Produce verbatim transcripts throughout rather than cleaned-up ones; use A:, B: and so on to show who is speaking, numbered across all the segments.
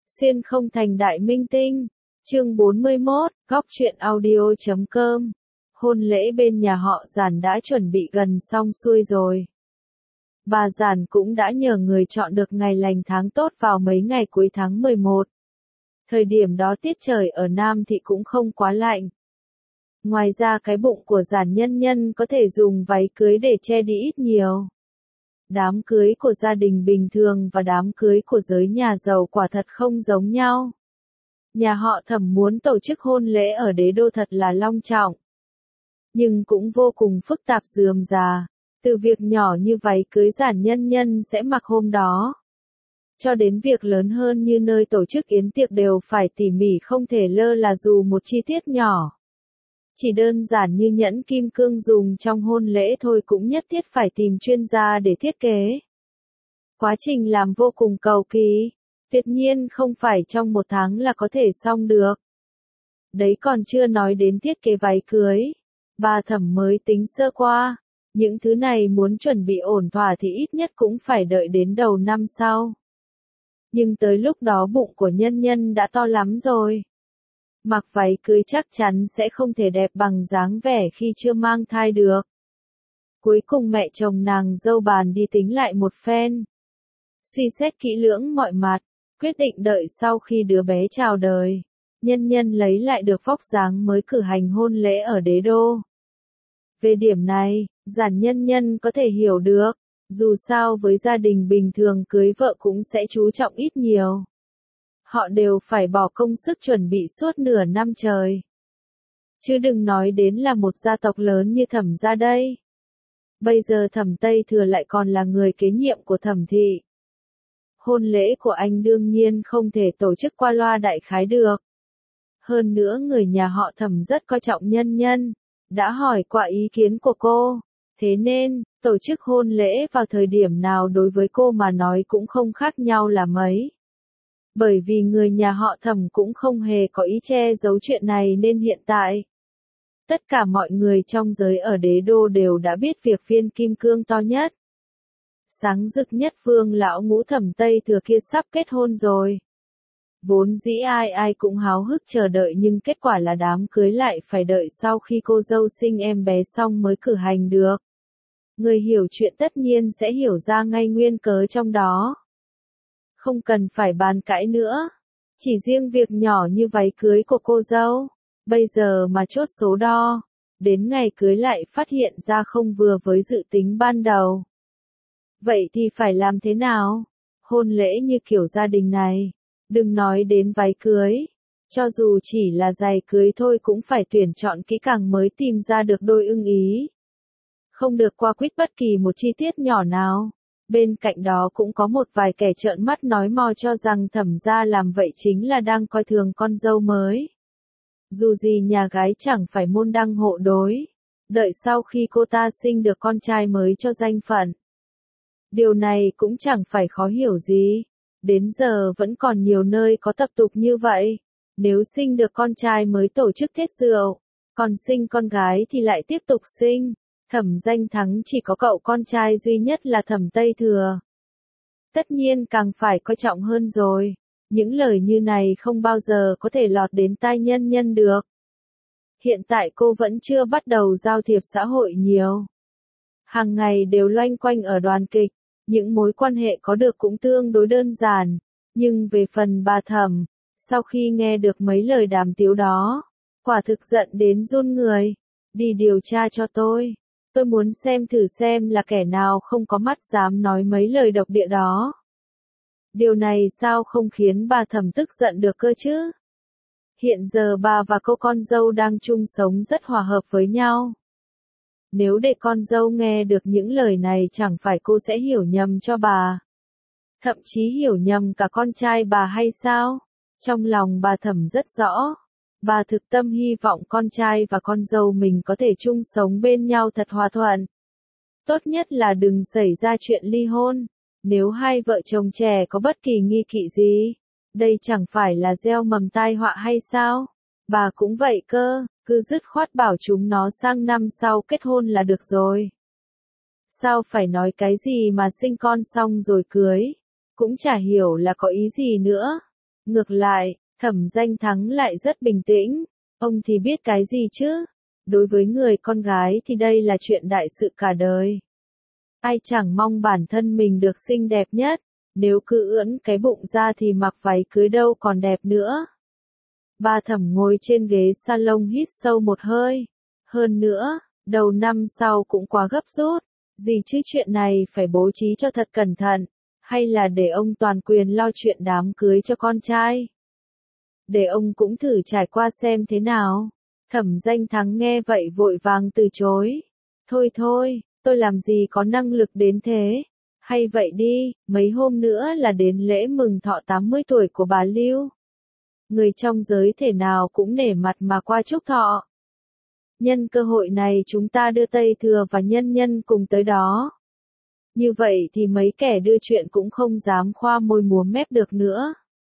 A: Xuyên không thành đại minh tinh. Chương bốn mươi mốt, góc truyện audio chấm com. Hôn lễ bên nhà họ Giản đã chuẩn bị gần xong xuôi rồi. Bà Giản cũng đã nhờ người chọn được ngày lành tháng tốt vào mấy ngày cuối tháng mười một. Thời điểm đó tiết trời ở Nam Thị cũng không quá lạnh. Ngoài ra cái bụng của Giản Nhân Nhân có thể dùng váy cưới để che đi ít nhiều. Đám cưới của gia đình bình thường và đám cưới của giới nhà giàu quả thật không giống nhau. Nhà họ Thẩm muốn tổ chức hôn lễ ở đế đô thật là long trọng. Nhưng cũng vô cùng phức tạp rườm rà, từ việc nhỏ như váy cưới Giản Nhân Nhân sẽ mặc hôm đó, cho đến việc lớn hơn như nơi tổ chức yến tiệc đều phải tỉ mỉ không thể lơ là dù một chi tiết nhỏ. Chỉ đơn giản như nhẫn kim cương dùng trong hôn lễ thôi cũng nhất thiết phải tìm chuyên gia để thiết kế. Quá trình làm vô cùng cầu kỳ, tuyệt nhiên không phải trong một tháng là có thể xong được. Đấy còn chưa nói đến thiết kế váy cưới. Bà Thẩm mới tính sơ qua, những thứ này muốn chuẩn bị ổn thỏa thì ít nhất cũng phải đợi đến đầu năm sau. Nhưng tới lúc đó bụng của Nhân Nhân đã to lắm rồi. Mặc váy cưới chắc chắn sẽ không thể đẹp bằng dáng vẻ khi chưa mang thai được. Cuối cùng mẹ chồng nàng dâu bàn đi tính lại một phen. Suy xét kỹ lưỡng mọi mặt, quyết định đợi sau khi đứa bé chào đời, Nhân Nhân lấy lại được vóc dáng mới cử hành hôn lễ ở đế đô. Về điểm này, Giản Nhân Nhân có thể hiểu được, dù sao với gia đình bình thường cưới vợ cũng sẽ chú trọng ít nhiều. Họ đều phải bỏ công sức chuẩn bị suốt nửa năm trời. Chứ đừng nói đến là một gia tộc lớn như Thẩm gia đây. Bây giờ Thẩm Tây Thừa lại còn là người kế nhiệm của Thẩm thị. Hôn lễ của anh đương nhiên không thể tổ chức qua loa đại khái được. Hơn nữa người nhà họ Thẩm rất coi trọng Nhân Nhân, đã hỏi qua ý kiến của cô. Thế nên, tổ chức hôn lễ vào thời điểm nào đối với cô mà nói cũng không khác nhau là mấy. Bởi vì người nhà họ Thẩm cũng không hề có ý che giấu chuyện này nên hiện tại, tất cả mọi người trong giới ở đế đô đều đã biết việc viên kim cương to nhất, sáng rực nhất Vương lão ngũ Thẩm Tây Thừa kia sắp kết hôn rồi. Vốn dĩ ai ai cũng háo hức chờ đợi nhưng kết quả là đám cưới lại phải đợi sau khi cô dâu sinh em bé xong mới cử hành được. Người hiểu chuyện tất nhiên sẽ hiểu ra ngay nguyên cớ trong đó. Không cần phải bàn cãi nữa. Chỉ riêng việc nhỏ như váy cưới của cô dâu, bây giờ mà chốt số đo, đến ngày cưới lại phát hiện ra không vừa với dự tính ban đầu. Vậy thì phải làm thế nào? Hôn lễ như kiểu gia đình này, đừng nói đến váy cưới, cho dù chỉ là giày cưới thôi cũng phải tuyển chọn kỹ càng mới tìm ra được đôi ưng ý. Không được qua quýt bất kỳ một chi tiết nhỏ nào. Bên cạnh đó cũng có một vài kẻ trợn mắt nói mò cho rằng Thẩm gia làm vậy chính là đang coi thường con dâu mới. Dù gì nhà gái chẳng phải môn đăng hộ đối, đợi sau khi cô ta sinh được con trai mới cho danh phận. Điều này cũng chẳng phải khó hiểu gì, đến giờ vẫn còn nhiều nơi có tập tục như vậy. Nếu sinh được con trai mới tổ chức tiết rượu, còn sinh con gái thì lại tiếp tục sinh. Thẩm Danh Thắng chỉ có cậu con trai duy nhất là Thẩm Tây Thừa. Tất nhiên càng phải coi trọng hơn rồi. Những lời như này không bao giờ có thể lọt đến tai Nhân Nhân được. Hiện tại cô vẫn chưa bắt đầu giao thiệp xã hội nhiều. Hàng ngày đều loanh quanh ở đoàn kịch, những mối quan hệ có được cũng tương đối đơn giản. Nhưng về phần bà Thẩm, sau khi nghe được mấy lời đàm tiếu đó, quả thực giận đến run người. Đi điều tra cho tôi. Tôi muốn xem thử xem là kẻ nào không có mắt dám nói mấy lời độc địa đó. Điều này sao không khiến bà Thẩm tức giận được cơ chứ? Hiện giờ bà và cô con dâu đang chung sống rất hòa hợp với nhau. Nếu để con dâu nghe được những lời này chẳng phải cô sẽ hiểu nhầm cho bà. Thậm chí hiểu nhầm cả con trai bà hay sao? Trong lòng bà Thẩm rất rõ. Bà thực tâm hy vọng con trai và con dâu mình có thể chung sống bên nhau thật hòa thuận. Tốt nhất là đừng xảy ra chuyện ly hôn. Nếu hai vợ chồng trẻ có bất kỳ nghi kỵ gì, đây chẳng phải là gieo mầm tai họa hay sao? Bà cũng vậy cơ, cứ dứt khoát bảo chúng nó sang năm sau kết hôn là được rồi. Sao phải nói cái gì mà sinh con xong rồi cưới? Cũng chả hiểu là có ý gì nữa. Ngược lại, Thẩm Danh Thắng lại rất bình tĩnh. Ông thì biết cái gì chứ? Đối với người con gái thì đây là chuyện đại sự cả đời. Ai chẳng mong bản thân mình được xinh đẹp nhất, nếu cứ ưỡn cái bụng ra thì mặc váy cưới đâu còn đẹp nữa. Ba Thẩm ngồi trên ghế salon hít sâu một hơi. Hơn nữa, đầu năm sau cũng quá gấp rút, gì chứ chuyện này phải bố trí cho thật cẩn thận, hay là để ông toàn quyền lo chuyện đám cưới cho con trai. Để ông cũng thử trải qua xem thế nào. Thẩm Danh Thắng nghe vậy vội vàng từ chối. Thôi thôi, tôi làm gì có năng lực đến thế. Hay vậy đi, mấy hôm nữa là đến lễ mừng thọ tám mươi tuổi của bà Lưu. Người trong giới thể nào cũng nể mặt mà qua chúc thọ. Nhân cơ hội này chúng ta đưa Tây Thừa và Nhân Nhân cùng tới đó. Như vậy thì mấy kẻ đưa chuyện cũng không dám khoa môi múa mép được nữa.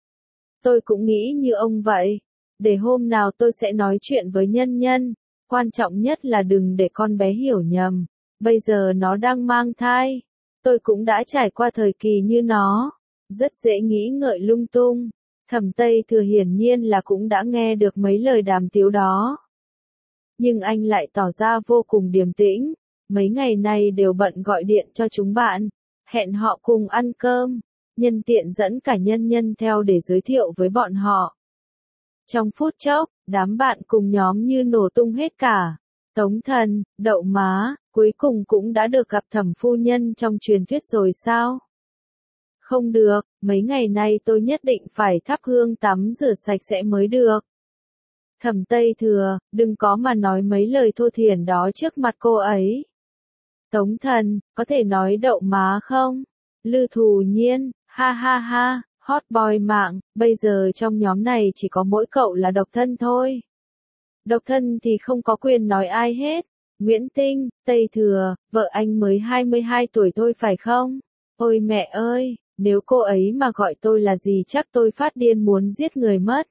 A: Tôi cũng nghĩ như ông vậy. Để hôm nào tôi sẽ nói chuyện với Nhân Nhân. Quan trọng nhất là đừng để con bé hiểu nhầm. Bây giờ nó đang mang thai. Tôi cũng đã trải qua thời kỳ như nó. Rất dễ nghĩ ngợi lung tung. Thẩm Tây Thừa hiển nhiên là cũng đã nghe được mấy lời đàm tiếu đó. Nhưng anh lại tỏ ra vô cùng điềm tĩnh. Mấy ngày nay đều bận gọi điện cho chúng bạn. Hẹn họ cùng ăn cơm. Nhân tiện dẫn cả Nhân Nhân theo để giới thiệu với bọn họ. Trong phút chốc, đám bạn cùng nhóm như nổ tung hết cả. Tống Thần, Đậu Má, cuối cùng cũng đã được gặp Thẩm phu nhân trong truyền thuyết rồi sao? Không được, mấy ngày nay tôi nhất định phải thắp hương tắm rửa sạch sẽ mới được. Thẩm Tây Thừa, đừng có mà nói mấy lời thô thiển đó trước mặt cô ấy. Tống Thần, có thể nói Đậu Má không? Lư Thù Nhiên, ha ha ha, hot boy mạng, bây giờ trong nhóm này chỉ có mỗi cậu là độc thân thôi. Độc thân thì không có quyền nói ai hết. Nguyễn Tinh, Tây Thừa, vợ anh mới hai mươi hai tuổi thôi phải không? Ôi mẹ ơi, nếu cô ấy mà gọi tôi là gì chắc tôi phát điên muốn giết người mất.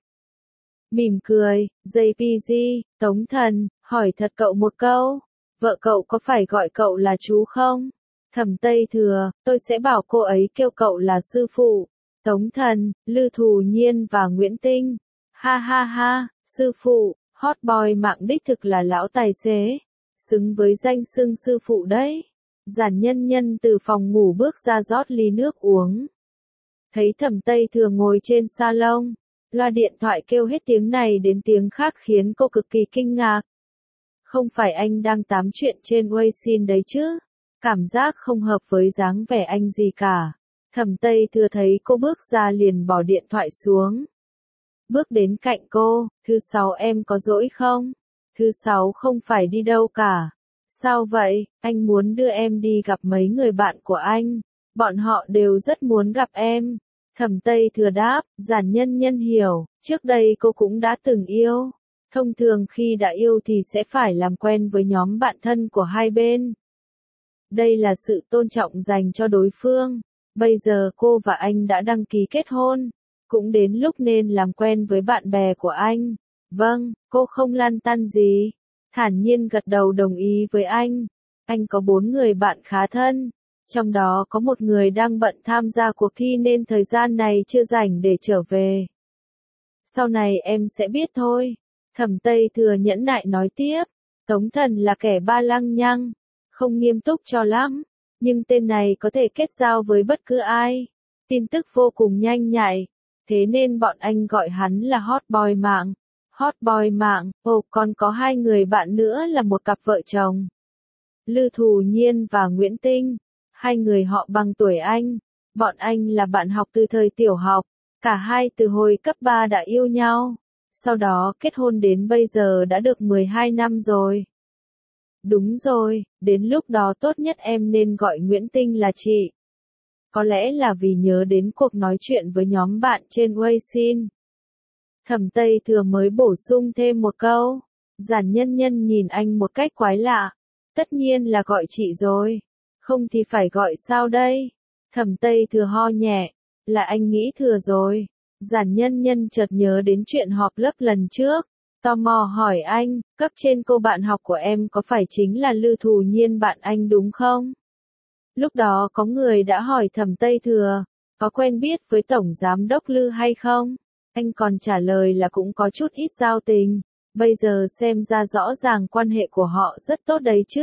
A: Mỉm cười, gi pê giê, Tống Thần, hỏi thật cậu một câu. Vợ cậu có phải gọi cậu là chú không? Thẩm Tây Thừa, tôi sẽ bảo cô ấy kêu cậu là sư phụ. Tống Thần, Lư Thù Nhiên và Nguyễn Tinh. Ha ha ha, sư phụ, hot boy mạng đích thực là lão tài xế. Xứng với danh xưng sư phụ đấy. Giản Nhân Nhân từ phòng ngủ bước ra rót ly nước uống. Thấy Thẩm Tây Thừa ngồi trên salon. Loa điện thoại kêu hết tiếng này đến tiếng khác khiến cô cực kỳ kinh ngạc. Không phải anh đang tám chuyện trên Weixin đấy chứ? Cảm giác không hợp với dáng vẻ anh gì cả. Thẩm Tây Thừa thấy cô bước ra liền bỏ điện thoại xuống. Bước đến cạnh cô, thứ sáu em có rỗi không? Thứ sáu không phải đi đâu cả. Sao vậy, anh muốn đưa em đi gặp mấy người bạn của anh. Bọn họ đều rất muốn gặp em. Thẩm Tây Thừa đáp, Giản Nhân Nhân hiểu, trước đây cô cũng đã từng yêu. Thông thường khi đã yêu thì sẽ phải làm quen với nhóm bạn thân của hai bên. Đây là sự tôn trọng dành cho đối phương. Bây giờ cô và anh đã đăng ký kết hôn. Cũng đến lúc nên làm quen với bạn bè của anh. Vâng, cô không lăn tăn gì. Thản nhiên gật đầu đồng ý với anh. Anh có bốn người bạn khá thân. Trong đó có một người đang bận tham gia cuộc thi nên thời gian này chưa rảnh để trở về. Sau này em sẽ biết thôi. Thẩm Tây Thừa nhẫn nại nói tiếp. Tống Thần là kẻ ba lăng nhăng. Không nghiêm túc cho lắm. Nhưng tên này có thể kết giao với bất cứ ai. Tin tức vô cùng nhanh nhạy. Thế nên bọn anh gọi hắn là hot boy mạng. Hot boy mạng, ồ còn có hai người bạn nữa là một cặp vợ chồng. Lư Thù Nhiên và Nguyễn Tinh. Hai người họ bằng tuổi anh. Bọn anh là bạn học từ thời tiểu học. Cả hai từ hồi cấp ba đã yêu nhau. Sau đó kết hôn đến bây giờ đã được mười hai năm rồi. Đúng rồi, đến lúc đó tốt nhất em nên gọi Nguyễn Tinh là chị. Có lẽ là vì nhớ đến cuộc nói chuyện với nhóm bạn trên Weixin. Thẩm Tây Thừa mới bổ sung thêm một câu. Giản Nhân Nhân nhìn anh một cách quái lạ. Tất nhiên là gọi chị rồi. Không thì phải gọi sao đây? Thẩm Tây Thừa ho nhẹ. Là anh nghĩ thừa rồi. Giản Nhân Nhân chợt nhớ đến chuyện họp lớp lần trước. Tò mò hỏi anh, cấp trên cô bạn học của em có phải chính là Lư Thù Nhiên bạn anh đúng không? Lúc đó có người đã hỏi Thẩm Tây Thừa, có quen biết với Tổng Giám đốc Lư hay không? Anh còn trả lời là cũng có chút ít giao tình, bây giờ xem ra rõ ràng quan hệ của họ rất tốt đấy chứ.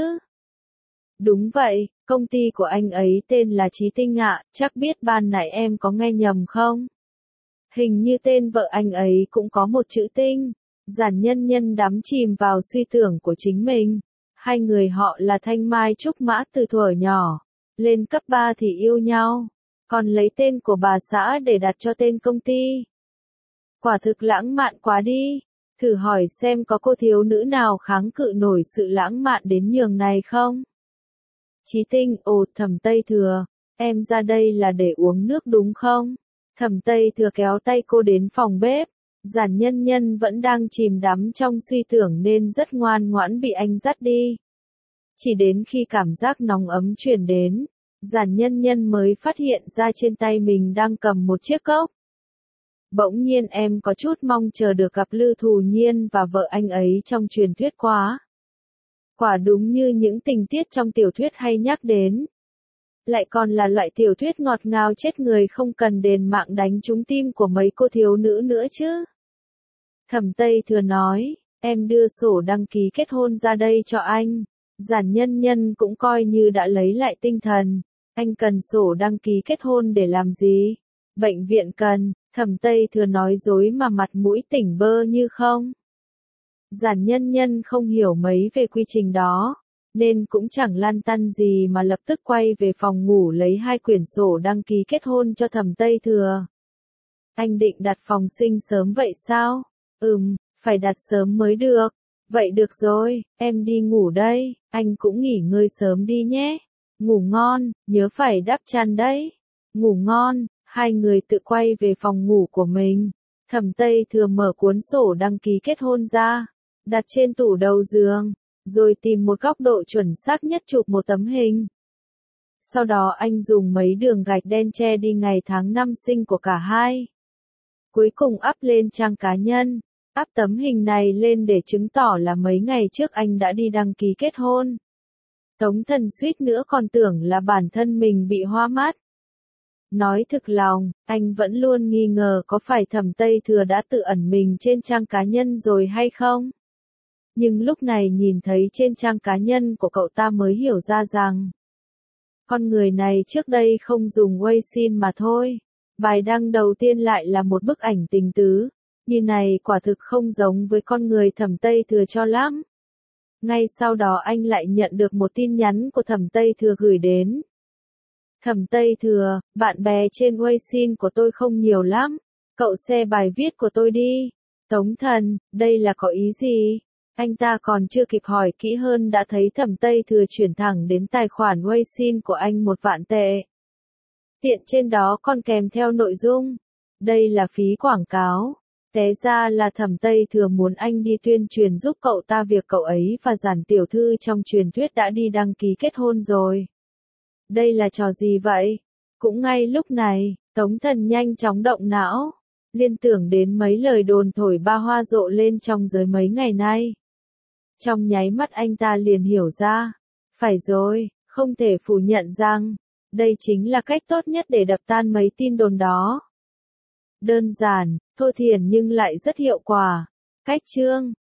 A: Đúng vậy, công ty của anh ấy tên là Chí Tinh ạ, chắc biết ban nãy em có nghe nhầm không? Hình như tên vợ anh ấy cũng có một chữ Tinh. Giản Nhân Nhân đắm chìm vào suy tưởng của chính mình. Hai người họ là thanh mai trúc mã từ thuở nhỏ. Lên cấp ba thì yêu nhau. Còn lấy tên của bà xã để đặt cho tên công ty. Quả thực lãng mạn quá đi. Thử hỏi xem có cô thiếu nữ nào kháng cự nổi sự lãng mạn đến nhường này không? Chí Tinh, ồ Thẩm Tây Thừa, em ra đây là để uống nước đúng không? Thẩm Tây Thừa kéo tay cô đến phòng bếp. Giản Nhân Nhân vẫn đang chìm đắm trong suy tưởng nên rất ngoan ngoãn bị anh dắt đi. Chỉ đến khi cảm giác nóng ấm truyền đến, Giản Nhân Nhân mới phát hiện ra trên tay mình đang cầm một chiếc cốc. Bỗng nhiên em có chút mong chờ được gặp Lư Thù Nhiên và vợ anh ấy trong truyền thuyết quá. Quả đúng như những tình tiết trong tiểu thuyết hay nhắc đến. Lại còn là loại tiểu thuyết ngọt ngào chết người không cần đền mạng đánh trúng tim của mấy cô thiếu nữ nữa chứ. Thẩm Tây Thừa nói, em đưa sổ đăng ký kết hôn ra đây cho anh. Giản Nhân Nhân cũng coi như đã lấy lại tinh thần. Anh cần sổ đăng ký kết hôn để làm gì? Bệnh viện cần. Thẩm Tây Thừa nói dối mà mặt mũi tỉnh bơ như không. Giản Nhân Nhân không hiểu mấy về quy trình đó, nên cũng chẳng lăn tăn gì mà lập tức quay về phòng ngủ lấy hai quyển sổ đăng ký kết hôn cho Thẩm Tây Thừa. Anh định đặt phòng sinh sớm vậy sao? Ừm, phải đặt sớm mới được. Vậy được rồi, em đi ngủ đây, anh cũng nghỉ ngơi sớm đi nhé. Ngủ ngon, nhớ phải đắp chăn đấy. Ngủ ngon, hai người tự quay về phòng ngủ của mình. Thẩm Tây Thừa mở cuốn sổ đăng ký kết hôn ra, đặt trên tủ đầu giường, rồi tìm một góc độ chuẩn xác nhất chụp một tấm hình. Sau đó anh dùng mấy đường gạch đen che đi ngày tháng năm sinh của cả hai. Cuối cùng up lên trang cá nhân, up tấm hình này lên để chứng tỏ là mấy ngày trước anh đã đi đăng ký kết hôn. Tống Thần suýt nữa còn tưởng là bản thân mình bị hoa mắt. Nói thực lòng, anh vẫn luôn nghi ngờ có phải Thẩm Tây Thừa đã tự ẩn mình trên trang cá nhân rồi hay không. Nhưng lúc này nhìn thấy trên trang cá nhân của cậu ta mới hiểu ra rằng con người này trước đây không dùng Weixin mà thôi. Bài đăng đầu tiên lại là một bức ảnh tình tứ, như này quả thực không giống với con người Thẩm Tây Thừa cho lắm. Ngay sau đó anh lại nhận được một tin nhắn của Thẩm Tây Thừa gửi đến. Thẩm Tây Thừa, bạn bè trên Weixin của tôi không nhiều lắm, cậu share bài viết của tôi đi. Tống Thần, đây là có ý gì? Anh ta còn chưa kịp hỏi kỹ hơn đã thấy Thẩm Tây Thừa chuyển thẳng đến tài khoản Weixin của anh một vạn tệ. Tiện trên đó còn kèm theo nội dung. Đây là phí quảng cáo. Té ra là Thẩm Tây Thừa muốn anh đi tuyên truyền giúp cậu ta việc cậu ấy và Giản tiểu thư trong truyền thuyết đã đi đăng ký kết hôn rồi. Đây là trò gì vậy? Cũng ngay lúc này, Tống Thần nhanh chóng động não, liên tưởng đến mấy lời đồn thổi ba hoa rộ lên trong giới mấy ngày nay. Trong nháy mắt anh ta liền hiểu ra. Phải rồi, không thể phủ nhận rằng đây chính là cách tốt nhất để đập tan mấy tin đồn đó. Đơn giản, thô thiển nhưng lại rất hiệu quả. Cách chương